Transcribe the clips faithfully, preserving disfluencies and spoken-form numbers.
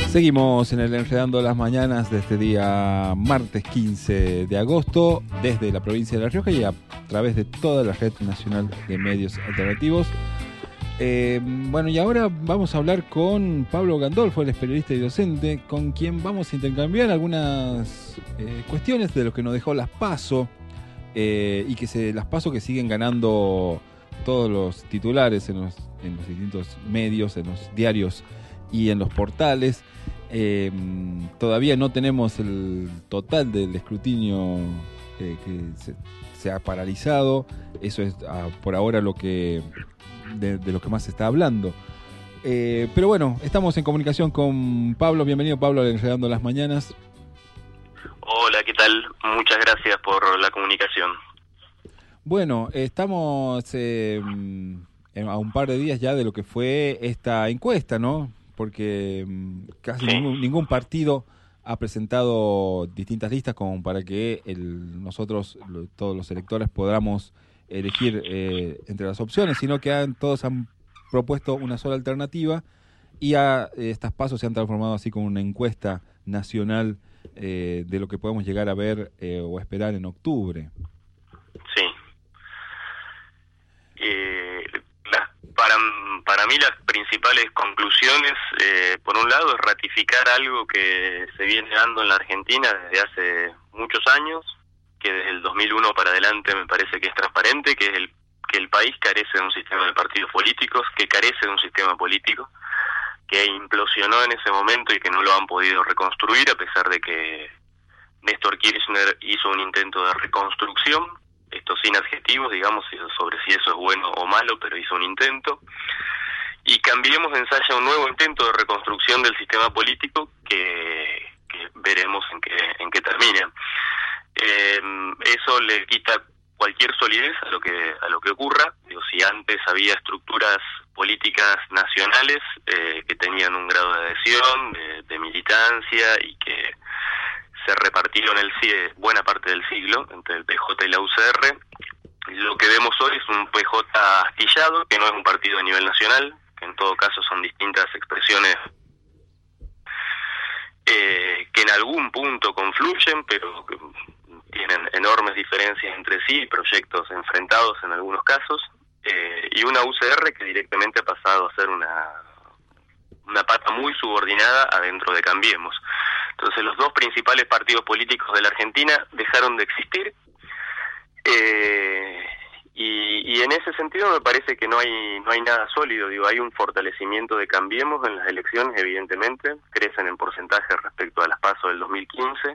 Seguimos en el Enredando las Mañanas de este día martes quince de agosto desde la provincia de La Rioja y a través de toda la red nacional de medios alternativos. Eh, bueno, y ahora vamos a hablar con Pablo Gandolfo, él es periodista y docente, con quien vamos a intercambiar algunas eh, cuestiones de lo que nos dejó las PASO eh, y que se las PASO que siguen ganando todos los titulares en los, en los distintos medios, en los diarios y en los portales. Eh, todavía no tenemos el total del escrutinio eh, que se, se ha paralizado. Eso es ah, por ahora lo que de, de lo que más se está hablando. Eh, pero bueno, estamos en comunicación con Pablo. Bienvenido, Pablo, a Enredando las Mañanas. Hola, ¿qué tal? Muchas gracias por la comunicación. Bueno, estamos eh, a un par de días ya de lo que fue esta encuesta, ¿no? Porque casi sí. ningún, ningún partido ha presentado distintas listas como para que el, nosotros, lo, todos los electores, podamos elegir eh, entre las opciones, sino que han, todos han propuesto una sola alternativa y a, estas pasos se han transformado así como una encuesta nacional eh, de lo que podemos llegar a ver eh, o esperar en octubre. Sí. Eh, la, para, para mí las principales conclusiones, eh, por un lado, es ratificar algo que se viene dando en la Argentina desde hace muchos años, que desde el dos mil uno para adelante me parece que es transparente, que es el que el país carece de un sistema de partidos políticos, que carece de un sistema político, que implosionó en ese momento y que no lo han podido reconstruir, a pesar de que Néstor Kirchner hizo un intento de reconstrucción, esto sin adjetivos, digamos, sobre si eso es bueno o malo, pero hizo un intento. Y Cambiemos ensaya un nuevo intento de reconstrucción del sistema político que, que veremos en qué, en qué termina. Eh, eso le quita cualquier solidez a lo que a lo que ocurra. Digo, si antes había estructuras políticas nacionales eh, que tenían un grado de adhesión, de, de militancia y que se repartieron el buena parte del siglo entre el P J y la U C R, lo que vemos hoy es un P J astillado, que no es un partido a nivel nacional, que en todo caso son distintas expresiones eh, que en algún punto confluyen, pero que tienen enormes diferencias entre sí, proyectos enfrentados en algunos casos, eh, y una U C R que directamente ha pasado a ser una, una pata muy subordinada adentro de Cambiemos. Entonces los dos principales partidos políticos de la Argentina dejaron de existir, eh, y, y en ese sentido me parece que no hay no hay nada sólido. Digo, hay un fortalecimiento de Cambiemos en las elecciones, evidentemente, crecen en porcentaje respecto a las PASO del dos mil quince,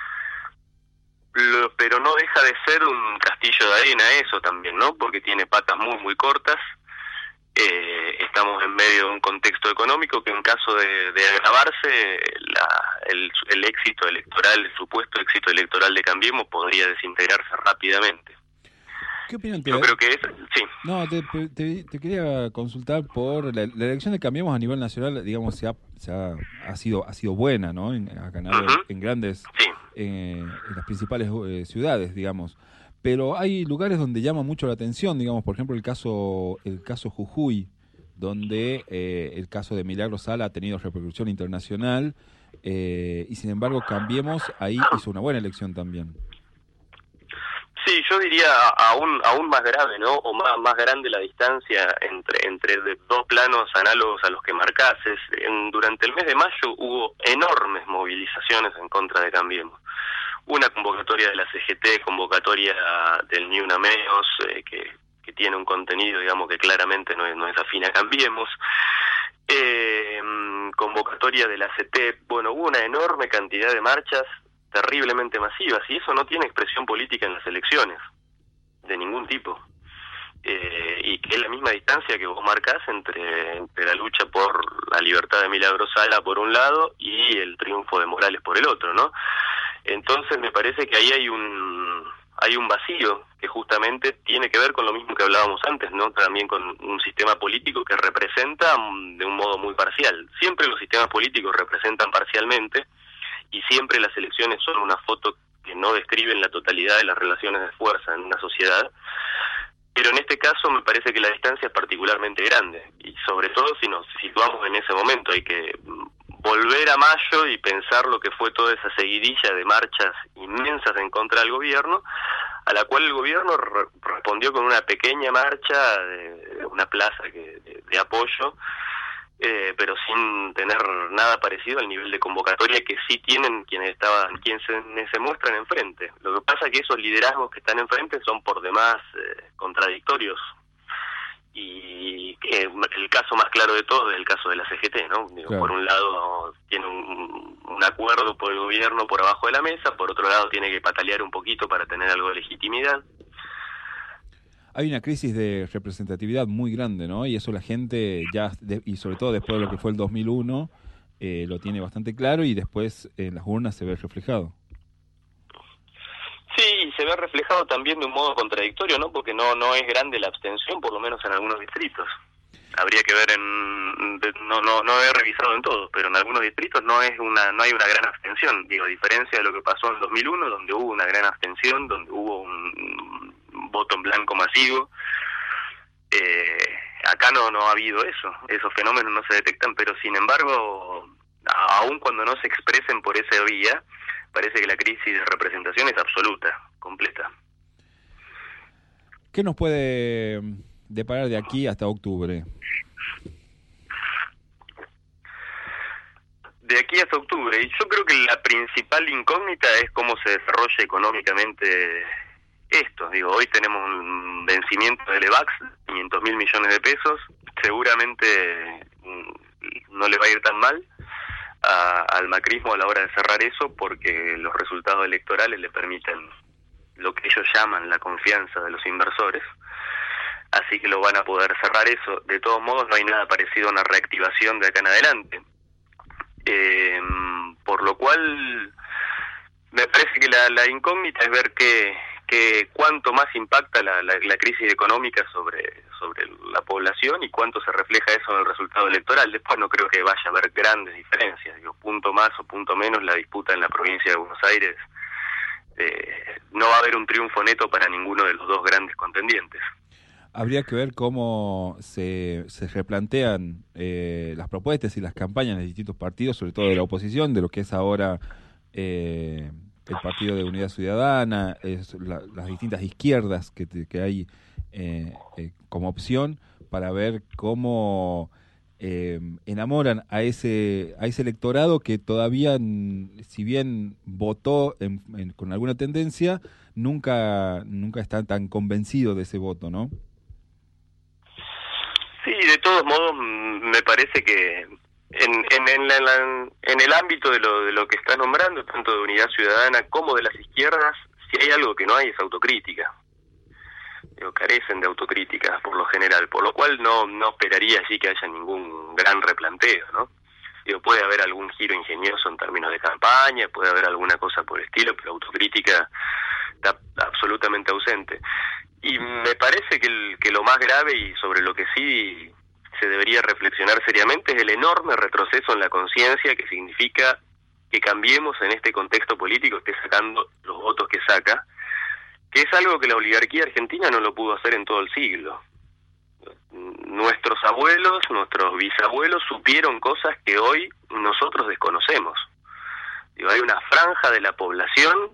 Lo, pero no deja de ser un castillo de arena eso también, ¿no? Porque tiene patas muy, muy cortas. Eh, estamos en medio de un contexto económico que en caso de, de agravarse, la, el, el éxito electoral, el supuesto éxito electoral de Cambiemos podría desintegrarse rápidamente. ¿Qué opinión te Yo creo que es... Sí. No, te, te, te quería consultar por la, la elección de Cambiemos a nivel nacional, digamos, se ha, se ha, ha sido ha sido buena, ¿no? En, ha ganado uh-huh. en, en grandes... Sí. Eh, en las principales eh, ciudades, digamos. Pero hay lugares donde llama mucho la atención, digamos, por ejemplo, el caso el caso Jujuy, donde eh, el caso de Milagro Sala ha tenido repercusión internacional, eh, y sin embargo Cambiemos ahí hizo una buena elección también. Sí, yo diría aún aún más grave, ¿no? O más más grande la distancia entre entre dos planos análogos a los que marcases. En, durante el mes de mayo hubo enormes movilizaciones en contra de Cambiemos. Una convocatoria de la C G T, convocatoria del Ni Una Menos, eh, que, que tiene un contenido, digamos, que claramente no es, no es afín a Cambiemos. Eh, convocatoria de la C T, bueno, hubo una enorme cantidad de marchas terriblemente masivas, y eso no tiene expresión política en las elecciones, de ningún tipo. Eh, y que es la misma distancia que vos marcás entre, entre la lucha por la libertad de Milagro Sala por un lado y el triunfo de Morales por el otro, ¿no? Entonces me parece que ahí hay un hay un vacío que justamente tiene que ver con lo mismo que hablábamos antes, ¿no? También con un sistema político que representa de un modo muy parcial. Siempre los sistemas políticos representan parcialmente y siempre las elecciones son una foto que no describen la totalidad de las relaciones de fuerza en una sociedad. Pero en este caso me parece que la distancia es particularmente grande, y sobre todo si nos situamos en ese momento. Hay que volver a mayo y pensar lo que fue toda esa seguidilla de marchas inmensas en contra del gobierno, a la cual el gobierno re- respondió con una pequeña marcha de, de una plaza que, de, de apoyo, eh, pero sin tener nada parecido al nivel de convocatoria que sí tienen quienes estaban, quienes se, se muestran enfrente. Lo que pasa es que esos liderazgos que están enfrente son por demás eh, contradictorios. Y eh, el caso más claro de todo es el caso de la C G T, ¿no? Digo, Claro. Por un lado tiene un, un acuerdo por el gobierno por abajo de la mesa, por otro lado tiene que patalear un poquito para tener algo de legitimidad. Hay una crisis de representatividad muy grande, ¿no? Y eso la gente ya, de- y sobre todo después de lo que fue el dos mil uno, eh, lo tiene bastante claro y después en las urnas se ve reflejado. Sí, y se ve reflejado también de un modo contradictorio, ¿no? Porque no no es grande la abstención, por lo menos en algunos distritos. Habría que ver en de- no no no he revisado en todos, pero en algunos distritos no es una no hay una gran abstención, digo, a diferencia de lo que pasó en dos mil uno, donde hubo una gran abstención, donde hubo un, un voto en blanco masivo. Eh, acá no no ha habido eso, esos fenómenos no se detectan, pero sin embargo, a- aun cuando no se expresen por esa vía, parece que la crisis de representación es absoluta, completa. ¿Qué nos puede deparar de aquí hasta octubre? De aquí hasta octubre, y yo creo que la principal incógnita es cómo se desarrolla económicamente esto. Digo, hoy tenemos un vencimiento del EVAX, quinientos mil millones de pesos, seguramente mm, no le va a ir tan mal a, al macrismo a la hora de cerrar eso, porque los resultados electorales le permiten lo que ellos llaman la confianza de los inversores, así que lo van a poder cerrar eso. De todos modos, no hay nada parecido a una reactivación de acá en adelante. Eh, por lo cual me parece que la, la incógnita es ver que, que cuánto más impacta la, la, la crisis económica sobre, sobre la población y cuánto se refleja eso en el resultado electoral. Después no creo que vaya a haber grandes diferencias, digo, punto más o punto menos la disputa en la provincia de Buenos Aires, eh, no va a haber un triunfo neto para ninguno de los dos grandes contendientes. Habría que ver cómo se, se replantean eh, las propuestas y las campañas de distintos partidos, sobre todo de la oposición, de lo que es ahora eh, el Partido de Unidad Ciudadana, es la, las distintas izquierdas que, te- que hay eh, eh, como opción, para ver cómo eh, enamoran a ese a ese electorado que todavía, mm, si bien votó en- en- con alguna tendencia, nunca nunca está tan convencido de ese voto, ¿no? Sí, de todos modos, mm, me parece que en, en, en, la- en la- en el ámbito de lo, de lo que está nombrando, tanto de Unidad Ciudadana como de las izquierdas, si hay algo que no hay es autocrítica. Digo, carecen de autocrítica por lo general, por lo cual no no esperaría allí que haya ningún gran replanteo, ¿no? Digo, puede haber algún giro ingenioso en términos de campaña, puede haber alguna cosa por el estilo, pero autocrítica está absolutamente ausente. Y me parece que, el, que lo más grave y sobre lo que sí se debería reflexionar seriamente es el enorme retroceso en la conciencia que significa que cambiemos en este contexto político, esté sacando los votos que saca, que es algo que la oligarquía argentina no lo pudo hacer en todo el siglo. Nuestros abuelos, nuestros bisabuelos supieron cosas que hoy nosotros desconocemos. Digo, hay una franja de la población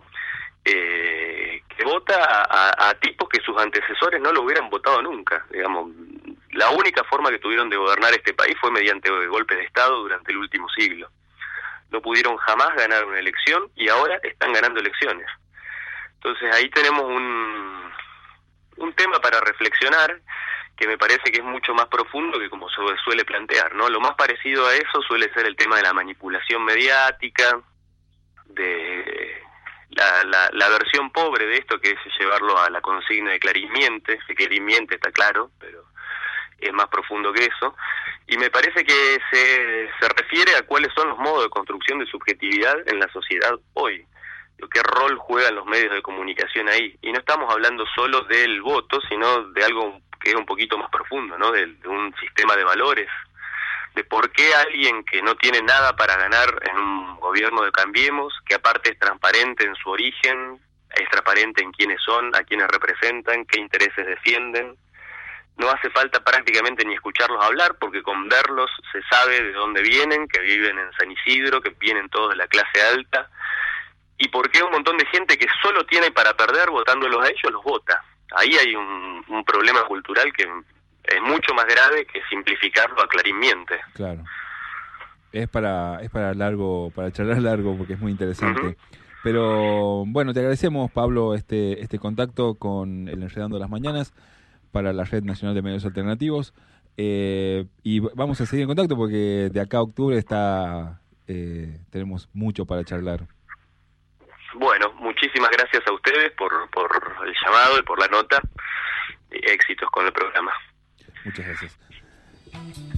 eh, que vota a, a, a tipos que sus antecesores no lo hubieran votado nunca. Digamos, la única forma que tuvieron de gobernar este país fue mediante golpes de Estado durante el último siglo. No pudieron jamás ganar una elección y ahora están ganando elecciones. Entonces ahí tenemos un, un tema para reflexionar que me parece que es mucho más profundo que como se suele plantear, ¿no? Lo más parecido a eso suele ser el tema de la manipulación mediática, de la, la, la versión pobre de esto, que es llevarlo a la consigna de Clarín miente, que Clarín miente está claro, pero es más profundo que eso, y me parece que se, se refiere a cuáles son los modos de construcción de subjetividad en la sociedad hoy. ¿Qué rol juegan los medios de comunicación ahí? Y no estamos hablando solo del voto, sino de algo que es un poquito más profundo, ¿no? De, de un sistema de valores, de por qué alguien que no tiene nada para ganar en un gobierno de Cambiemos, que aparte es transparente en su origen, es transparente en quiénes son, a quiénes representan, qué intereses defienden, no hace falta prácticamente ni escucharlos hablar, porque con verlos se sabe de dónde vienen, que viven en San Isidro, que vienen todos de la clase alta, y porque un montón de gente que solo tiene para perder votándolos a ellos, los vota. Ahí hay un, un problema cultural que es mucho más grave que simplificarlo a Clarín miente. Claro. Es para es para largo, para charlar largo, porque es muy interesante. Uh-huh. Pero bueno, te agradecemos, Pablo, este este contacto con el Enredando las Mañanas para la Red Nacional de Medios Alternativos. Eh, y vamos a seguir en contacto porque de acá a octubre está eh, tenemos mucho para charlar. Bueno, muchísimas gracias a ustedes por, por el llamado y por la nota. Y éxitos con el programa. Muchas gracias.